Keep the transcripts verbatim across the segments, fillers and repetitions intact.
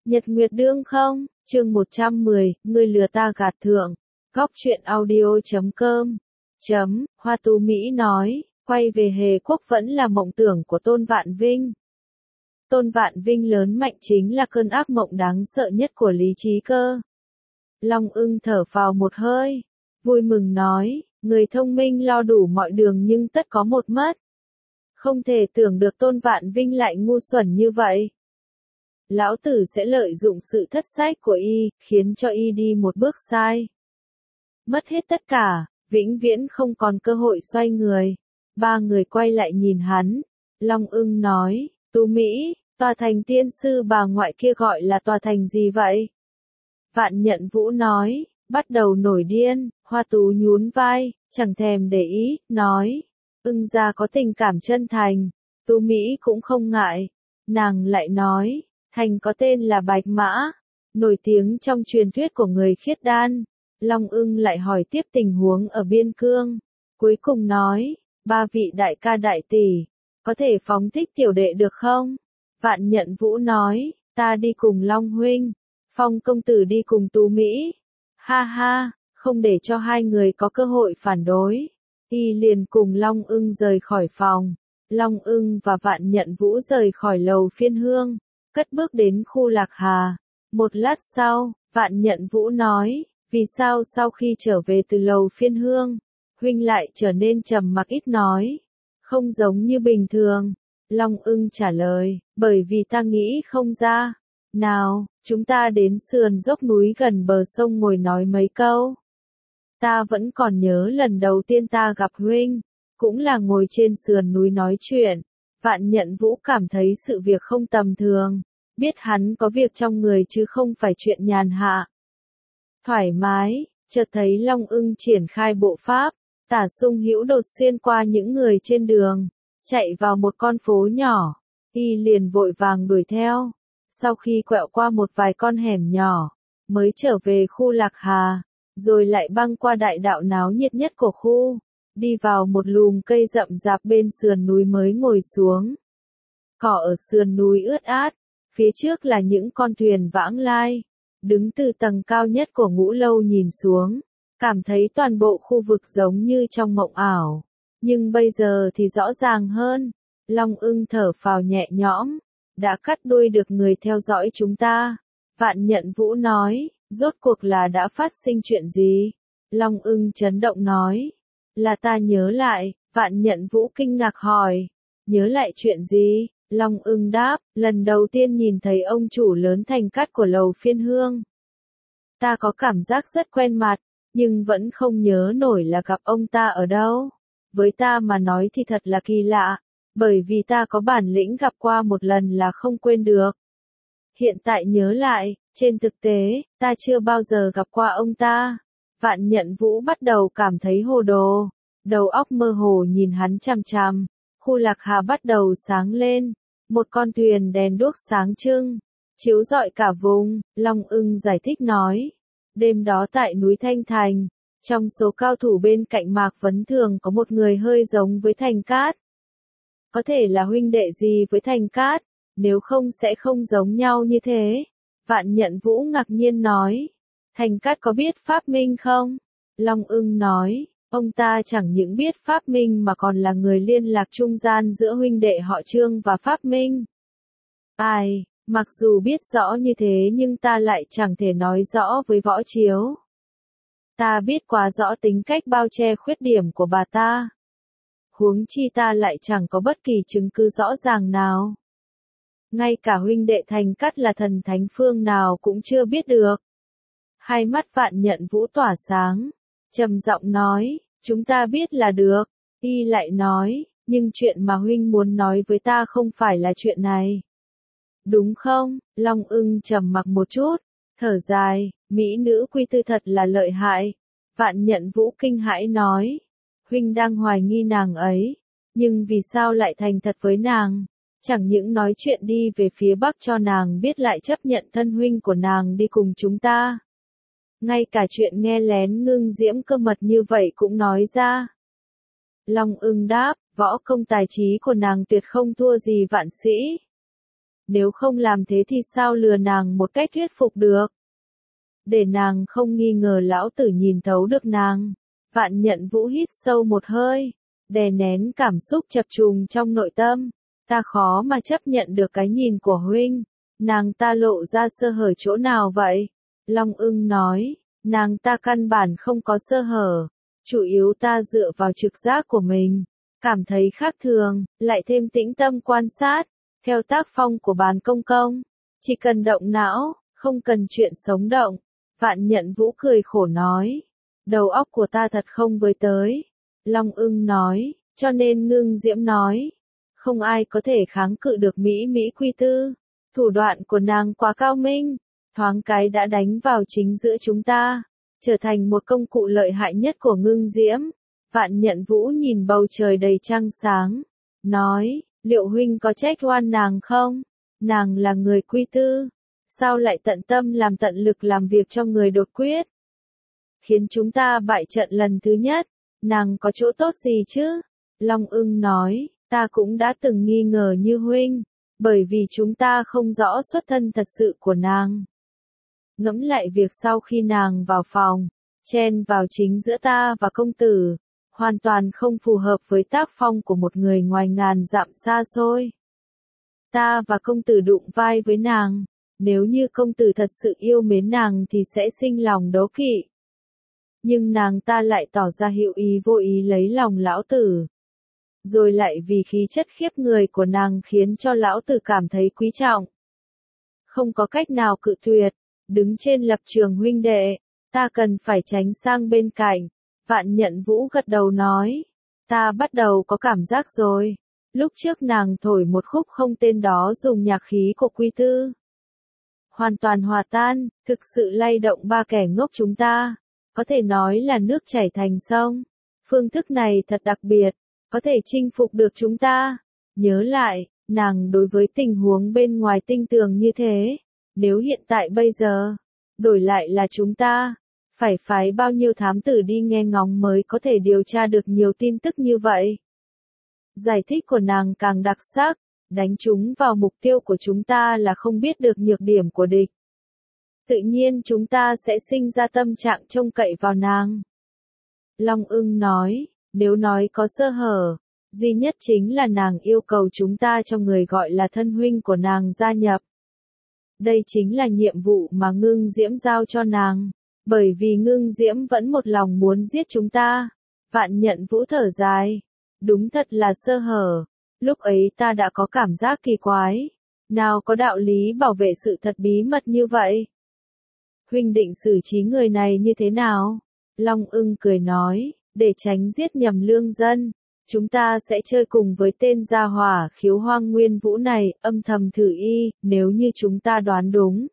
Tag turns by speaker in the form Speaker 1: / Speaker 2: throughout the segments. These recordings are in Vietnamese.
Speaker 1: Nhật Nguyệt đương không, chương một trăm mười, ngươi lừa ta gạt thượng. Góc truyện audio chấm com. Chấm, Hoa Tú Mỹ nói, quay về Hề Quốc vẫn là mộng tưởng của Tôn Vạn Vinh. Tôn Vạn Vinh lớn mạnh chính là cơn ác mộng đáng sợ nhất của Lý Trí Cơ. Long Ưng thở phào một hơi, vui mừng nói, người thông minh lo đủ mọi đường nhưng tất có một mất. Không thể tưởng được Tôn Vạn Vinh lại ngu xuẩn như vậy. Lão tử sẽ lợi dụng sự thất sách của y, khiến cho y đi một bước sai. Mất hết tất cả, vĩnh viễn không còn cơ hội xoay người. Ba người quay lại nhìn hắn. Long Ưng nói, Tú Mỹ, tòa thành tiên sư bà ngoại kia gọi là tòa thành gì vậy? Vạn Nhận Vũ nói, bắt đầu nổi điên. Hoa Tú nhún vai, chẳng thèm để ý, nói, Ưng gia có tình cảm chân thành. Tú Mỹ cũng không ngại. Nàng lại nói, thành có tên là Bạch Mã, nổi tiếng trong truyền thuyết của người khiết đan. Long Ưng lại hỏi tiếp tình huống ở Biên Cương. Cuối cùng nói, ba vị đại ca đại tỷ, có thể phóng thích tiểu đệ được không? Vạn Nhận Vũ nói, ta đi cùng Long Huynh, Phong công tử đi cùng Tú Mỹ. Ha ha, không để cho hai người có cơ hội phản đối. Y liền cùng Long Ưng rời khỏi phòng. Long Ưng và Vạn Nhận Vũ rời khỏi lầu phiên hương, cất bước đến khu Lạc Hà. Một lát sau, Vạn Nhận Vũ nói, vì sao sau khi trở về từ lầu phiên hương, huynh lại trở nên trầm mặc ít nói, không giống như bình thường. Long Ưng trả lời, bởi vì ta nghĩ không ra. Nào, chúng ta đến sườn dốc núi gần bờ sông ngồi nói mấy câu. Ta vẫn còn nhớ lần đầu tiên ta gặp huynh, cũng là ngồi trên sườn núi nói chuyện. Vạn Nhận Vũ cảm thấy sự việc không tầm thường, biết hắn có việc trong người chứ không phải chuyện nhàn hạ. Thoải mái, chợt thấy Long Ưng triển khai bộ pháp, tả sung hữu đột xuyên qua những người trên đường, chạy vào một con phố nhỏ. Y liền vội vàng đuổi theo. Sau khi quẹo qua một vài con hẻm nhỏ, mới trở về khu Lạc Hà, rồi lại băng qua đại đạo náo nhiệt nhất của khu, đi vào một lùm cây rậm rạp bên sườn núi mới ngồi xuống. Cỏ ở sườn núi ướt át, phía trước là những con thuyền vãng lai. Đứng từ tầng cao nhất của ngũ lâu nhìn xuống, cảm thấy toàn bộ khu vực giống như trong mộng ảo. Nhưng bây giờ thì rõ ràng hơn. Long Ưng thở phào nhẹ nhõm, đã cắt đuôi được người theo dõi chúng ta. Vạn Nhận Vũ nói, rốt cuộc là đã phát sinh chuyện gì? Long Ưng chấn động nói, là ta nhớ lại. Vạn Nhận Vũ kinh ngạc hỏi, nhớ lại chuyện gì? Long Ưng đáp, lần đầu tiên nhìn thấy ông chủ lớn Thành Cát của lầu phiên hương. Ta có cảm giác rất quen mặt, nhưng vẫn không nhớ nổi là gặp ông ta ở đâu. Với ta mà nói thì thật là kỳ lạ, bởi vì ta có bản lĩnh gặp qua một lần là không quên được. Hiện tại nhớ lại, trên thực tế, ta chưa bao giờ gặp qua ông ta. Vạn Nhận Vũ bắt đầu cảm thấy hồ đồ, đầu óc mơ hồ nhìn hắn chằm chằm. Khu Lạc Hà bắt đầu sáng lên, một con thuyền đèn đuốc sáng trưng, chiếu rọi cả vùng. Long Ưng giải thích nói, đêm đó tại núi Thanh Thành, trong số cao thủ bên cạnh Mạc Vấn Thường có một người hơi giống với Thành Cát. Có thể là huynh đệ gì với Thành Cát, nếu không sẽ không giống nhau như thế. Vạn Nhận Vũ ngạc nhiên nói, Thành Cát có biết Pháp Minh không? Long Ưng nói, ông ta chẳng những biết Pháp Minh mà còn là người liên lạc trung gian giữa huynh đệ họ Trương và Pháp Minh. Ai, mặc dù biết rõ như thế nhưng ta lại chẳng thể nói rõ với Võ Chiếu. Ta biết quá rõ tính cách bao che khuyết điểm của bà ta. Huống chi ta lại chẳng có bất kỳ chứng cứ rõ ràng nào. Ngay cả huynh đệ Thành Cát là thần thánh phương nào cũng chưa biết được. Hai mắt Vạn Nhận Vũ tỏa sáng, trầm giọng nói, chúng ta biết là được. Y lại nói, nhưng chuyện mà huynh muốn nói với ta không phải là chuyện này. Đúng không? Long Ưng trầm mặc một chút, thở dài, mỹ nữ quy tư thật là lợi hại. Vạn Nhận Vũ kinh hãi nói, huynh đang hoài nghi nàng ấy, nhưng vì sao lại thành thật với nàng? Chẳng những nói chuyện đi về phía Bắc cho nàng biết lại chấp nhận thân huynh của nàng đi cùng chúng ta. Ngay cả chuyện nghe lén Ngưng Diễm cơ mật như vậy cũng nói ra. Long Ưng đáp, võ công tài trí của nàng tuyệt không thua gì Vạn Sĩ. nếu không làm thế thì sao lừa nàng một cách thuyết phục được. Để nàng không nghi ngờ lão tử nhìn thấu được nàng. Vạn Nhận Vũ hít sâu một hơi, đè nén cảm xúc chập trùng trong nội tâm. Ta khó mà chấp nhận được cái nhìn của huynh. Nàng ta lộ ra sơ hở chỗ nào vậy? Long Ưng nói, nàng ta căn bản không có sơ hở. Chủ yếu ta dựa vào trực giác của mình. Cảm thấy khác thường, lại thêm tĩnh tâm quan sát. Theo tác phong của Bán Công Công. Chỉ cần động não, không cần chuyện sống động. Vạn Nhận Vũ cười khổ nói. Đầu óc của ta thật không với tới. Long Ưng nói, cho nên Ngưng Diễm nói. Không ai có thể kháng cự được Mỹ Mỹ Quy Tư. Thủ đoạn của nàng quá cao minh. Thoáng cái đã đánh vào chính giữa chúng ta. Trở thành một công cụ lợi hại nhất của Ngưng Diễm. Vạn Nhận Vũ nhìn bầu trời đầy trăng sáng. Nói, liệu huynh có trách oan nàng không? Nàng là người Quy Tư. Sao lại tận tâm làm tận lực làm việc cho người đột quyết? Khiến chúng ta bại trận lần thứ nhất. Nàng có chỗ tốt gì chứ? Long Ưng nói, ta cũng đã từng nghi ngờ như huynh. Bởi vì chúng ta không rõ xuất thân thật sự của nàng. Ngẫm lại việc sau khi nàng vào phòng, chen vào chính giữa ta và công tử, hoàn toàn không phù hợp với tác phong của một người ngoài ngàn dặm xa xôi. Ta và công tử đụng vai với nàng, nếu như công tử thật sự yêu mến nàng thì sẽ sinh lòng đố kỵ. Nhưng nàng ta lại tỏ ra hữu ý vô ý lấy lòng lão tử. Rồi lại vì khí chất khiếp người của nàng khiến cho lão tử cảm thấy quý trọng. Không có cách nào cự tuyệt, đứng trên lập trường huynh đệ, ta cần phải tránh sang bên cạnh. Vạn Nhận Vũ gật đầu nói, ta bắt đầu có cảm giác rồi. Lúc trước nàng thổi một khúc không tên đó dùng nhạc khí của Quy Tư. Hoàn toàn hòa tan, thực sự lay động ba kẻ ngốc chúng ta. Có thể nói là nước chảy thành sông. Phương thức này thật đặc biệt, có thể chinh phục được chúng ta. Nhớ lại, nàng đối với tình huống bên ngoài tinh tường như thế. Nếu hiện tại bây giờ, đổi lại là chúng ta, phải phái bao nhiêu thám tử đi nghe ngóng mới có thể điều tra được nhiều tin tức như vậy. Giải thích của nàng càng đặc sắc, đánh chúng vào mục tiêu của chúng ta là không biết được nhược điểm của địch. Tự nhiên chúng ta sẽ sinh ra tâm trạng trông cậy vào nàng. Long Ưng nói, nếu nói có sơ hở, duy nhất chính là nàng yêu cầu chúng ta cho người gọi là thân huynh của nàng gia nhập. Đây chính là nhiệm vụ mà Ngưng Diễm giao cho nàng, bởi vì Ngưng Diễm vẫn một lòng muốn giết chúng ta. Vạn Nhận Vũ thở dài, đúng thật là sơ hở, lúc ấy ta đã có cảm giác kỳ quái, nào có đạo lý bảo vệ sự thật bí mật như vậy. Huynh định xử trí người này như thế nào? Long Ưng cười nói, để tránh giết nhầm lương dân, chúng ta sẽ chơi cùng với tên gia hỏa Khiếu Hoang Nguyên Vũ này, âm thầm thử y, nếu như chúng ta đoán đúng,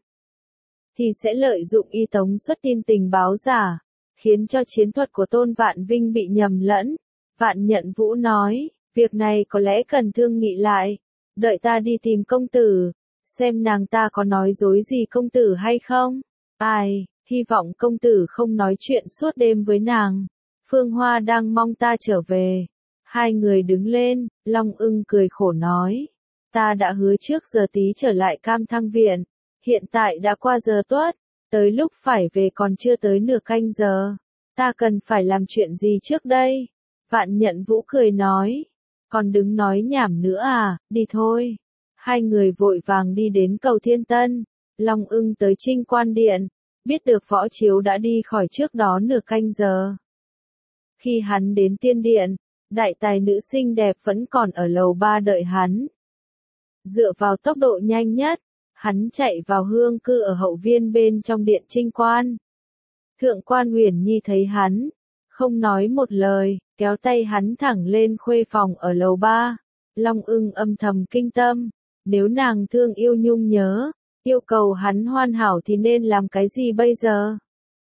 Speaker 1: thì sẽ lợi dụng y tống xuất tin tình báo giả, khiến cho chiến thuật của Tôn Vạn Vinh bị nhầm lẫn. Vạn Nhận Vũ nói, việc này có lẽ cần thương nghị lại, đợi ta đi tìm công tử, xem nàng ta có nói dối gì công tử hay không. Ai, hy vọng công tử không nói chuyện suốt đêm với nàng. Phương Hoa đang mong ta trở về. Hai người đứng lên, Long Ưng cười khổ nói. Ta đã hứa trước giờ tí trở lại Cam Thăng Viện. Hiện tại đã qua giờ tuất, tới lúc phải về còn chưa tới nửa canh giờ. Ta cần phải làm chuyện gì trước đây? Vạn Nhận Vũ cười nói. Còn đứng nói nhảm nữa à, đi thôi. Hai người vội vàng đi đến cầu Thiên Tân. Long Ưng tới Trinh Quan Điện, biết được Võ Chiếu đã đi khỏi trước đó nửa canh giờ. Khi hắn đến Tiên Điện, đại tài nữ xinh đẹp vẫn còn ở lầu ba đợi hắn. Dựa vào tốc độ nhanh nhất, hắn chạy vào hương cư ở hậu viên bên trong điện Trinh Quan. Thượng quan Huyền Nhi thấy hắn, không nói một lời, kéo tay hắn thẳng lên khuê phòng ở lầu ba. Long Ưng âm thầm kinh tâm, nếu nàng thương yêu nhung nhớ, yêu cầu hắn hoàn hảo thì nên làm cái gì bây giờ?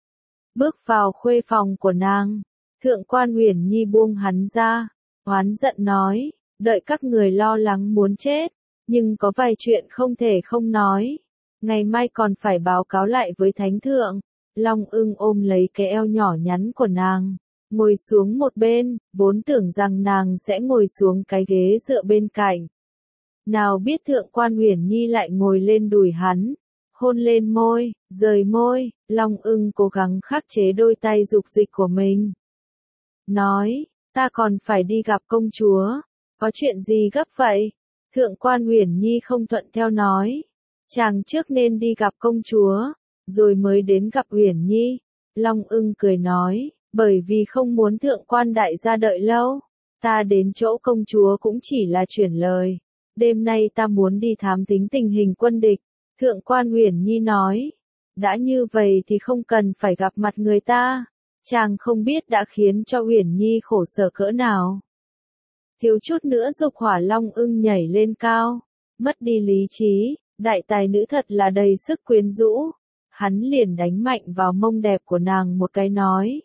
Speaker 1: Bước vào khuê phòng của nàng, thượng quan Huyền Nhi buông hắn ra, oán giận nói, đợi các người lo lắng muốn chết, nhưng có vài chuyện không thể không nói. Ngày mai còn phải báo cáo lại với thánh thượng. Long Ưng ôm lấy cái eo nhỏ nhắn của nàng, ngồi xuống một bên, vốn tưởng rằng nàng sẽ ngồi xuống cái ghế dựa bên cạnh. Nào biết Thượng quan Uyển Nhi lại ngồi lên đùi hắn, hôn lên môi, rời môi, Long Ưng cố gắng khắc chế đôi tay dục dịch của mình. Nói, ta còn phải đi gặp công chúa, có chuyện gì gấp vậy? Thượng quan Uyển Nhi không thuận theo nói, chàng trước nên đi gặp công chúa, rồi mới đến gặp Uyển Nhi. Long Ưng cười nói, bởi vì không muốn thượng quan đại gia đợi lâu, ta đến chỗ công chúa cũng chỉ là chuyển lời. Đêm nay ta muốn đi thám thính tình hình quân địch. Thượng quan Uyển Nhi nói, đã như vậy thì không cần phải gặp mặt người ta. Chàng không biết đã khiến cho Uyển Nhi khổ sở cỡ nào. Thiếu chút nữa dục hỏa Long Ưng nhảy lên cao, mất đi lý trí, đại tài nữ thật là đầy sức quyến rũ. Hắn liền đánh mạnh vào mông đẹp của nàng một cái nói.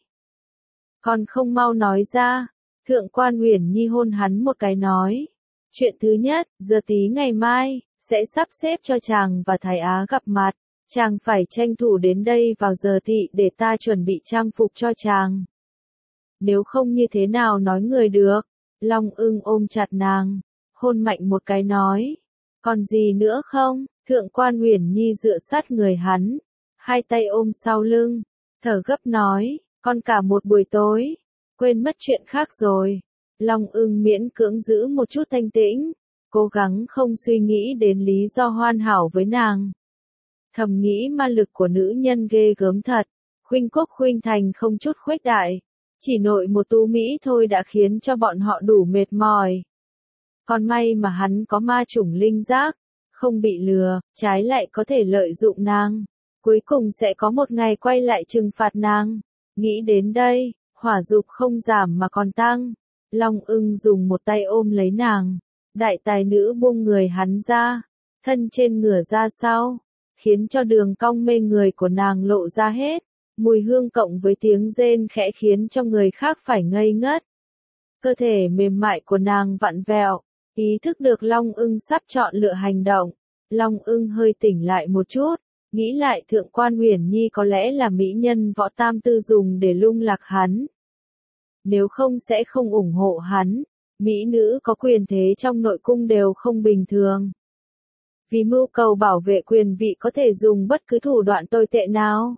Speaker 1: Còn không mau nói ra. Thượng quan Uyển Nhi hôn hắn một cái nói. Chuyện thứ nhất, giờ tí ngày mai, sẽ sắp xếp cho chàng và Thái Á gặp mặt. Chàng phải tranh thủ đến đây vào giờ thị để ta chuẩn bị trang phục cho chàng. Nếu không như thế nào nói người được. Long Ưng ôm chặt nàng, hôn mạnh một cái nói. Còn gì nữa không? Thượng quan Uyển Nhi dựa sát người hắn, hai tay ôm sau lưng, thở gấp nói, con cả một buổi tối, quên mất chuyện khác rồi. Long Ưng miễn cưỡng giữ một chút thanh tĩnh, cố gắng không suy nghĩ đến lý do hoàn hảo với nàng. Thầm nghĩ ma lực của nữ nhân ghê gớm thật, khuynh quốc khuynh thành không chút khuếch đại, chỉ nội một tú Mỹ thôi đã khiến cho bọn họ đủ mệt mỏi. Còn may mà hắn có ma chủng linh giác, không bị lừa, trái lại có thể lợi dụng nàng. Cuối cùng sẽ có một ngày quay lại trừng phạt nàng. Nghĩ đến đây, hỏa dục không giảm mà còn tăng. Long Ưng dùng một tay ôm lấy nàng. Đại tài nữ buông người hắn ra, thân trên ngửa ra sau, khiến cho đường cong mê người của nàng lộ ra hết. Mùi hương cộng với tiếng rên khẽ khiến cho người khác phải ngây ngất. Cơ thể mềm mại của nàng vặn vẹo, ý thức được Long Ưng sắp chọn lựa hành động. Long Ưng hơi tỉnh lại một chút, nghĩ lại Thượng quan Uyển Nhi có lẽ là mỹ nhân võ tam tư dùng để lung lạc hắn. Nếu không sẽ không ủng hộ hắn, mỹ nữ có quyền thế trong nội cung đều không bình thường. Vì mưu cầu bảo vệ quyền vị có thể dùng bất cứ thủ đoạn tồi tệ nào.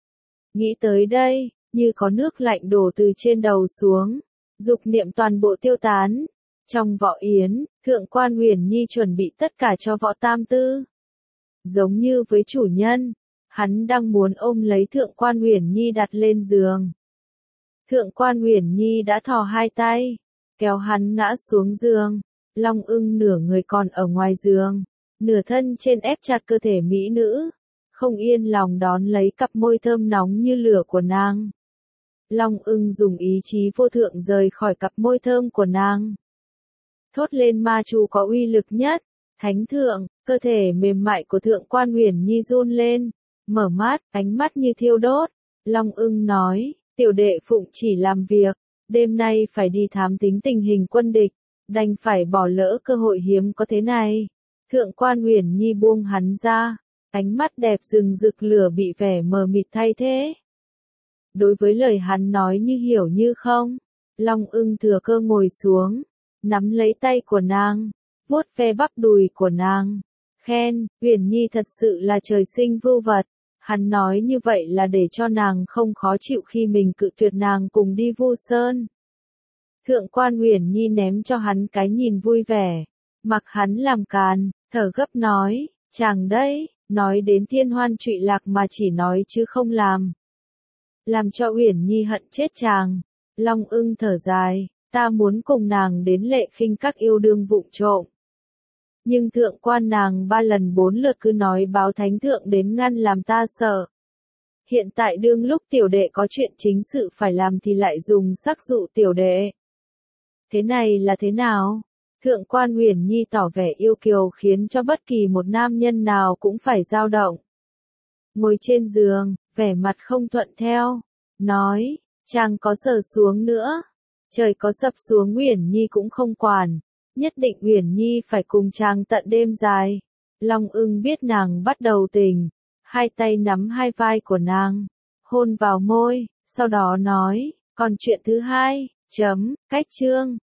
Speaker 1: Nghĩ tới đây, như có nước lạnh đổ từ trên đầu xuống, dục niệm toàn bộ tiêu tán. Trong võ yến, Thượng quan Uyển Nhi chuẩn bị tất cả cho võ tam tư. Giống như với chủ nhân, hắn đang muốn ôm lấy Thượng quan Uyển Nhi đặt lên giường. Thượng quan Uyển Nhi đã thò hai tay, kéo hắn ngã xuống giường. Long Ưng nửa người còn ở ngoài giường, nửa thân trên ép chặt cơ thể mỹ nữ, không yên lòng đón lấy cặp môi thơm nóng như lửa của nàng. Long Ưng dùng ý chí vô thượng rời khỏi cặp môi thơm của nàng. Thốt lên ma chú có uy lực nhất, thánh thượng, cơ thể mềm mại của Thượng quan Uyển Nhi run lên, mở mắt, ánh mắt như thiêu đốt. Long Ưng nói, tiểu đệ phụng chỉ làm việc, đêm nay phải đi thám thính tình hình quân địch, đành phải bỏ lỡ cơ hội hiếm có thế này. Thượng quan Uyển Nhi buông hắn ra, ánh mắt đẹp rừng rực lửa bị vẻ mờ mịt thay thế. Đối với lời hắn nói như hiểu như không, Long Ưng thừa cơ ngồi xuống, nắm lấy tay của nàng, vuốt ve bắp đùi của nàng, khen, Uyển Nhi thật sự là trời sinh vưu vật. Hắn nói như vậy là để cho nàng không khó chịu khi mình cự tuyệt nàng cùng đi Vu Sơn. Thượng quan Uyển Nhi ném cho hắn cái nhìn vui vẻ, mặc hắn làm càn, thở gấp nói, chàng đây, nói đến thiên hoan trụy lạc mà chỉ nói chứ không làm. Làm cho Uyển Nhi hận chết chàng. Long Ưng thở dài, ta muốn cùng nàng đến Lệ Khinh các yêu đương vụng trộm. Nhưng thượng quan nàng ba lần bốn lượt cứ nói báo thánh thượng đến ngăn làm ta sợ. Hiện tại đương lúc tiểu đệ có chuyện chính sự phải làm thì lại dùng sắc dụ tiểu đệ. Thế này là thế nào? Thượng quan Uyển Nhi tỏ vẻ yêu kiều khiến cho bất kỳ một nam nhân nào cũng phải dao động. Ngồi trên giường, vẻ mặt không thuận theo, nói, chàng có sờ xuống nữa, trời có sập xuống Uyển Nhi cũng không quản, nhất định Uyển Nhi phải cùng chàng tận đêm dài. Long Ưng biết nàng bắt đầu tình, hai tay nắm hai vai của nàng, hôn vào môi, sau đó nói, còn chuyện thứ hai, chấm, cách chương.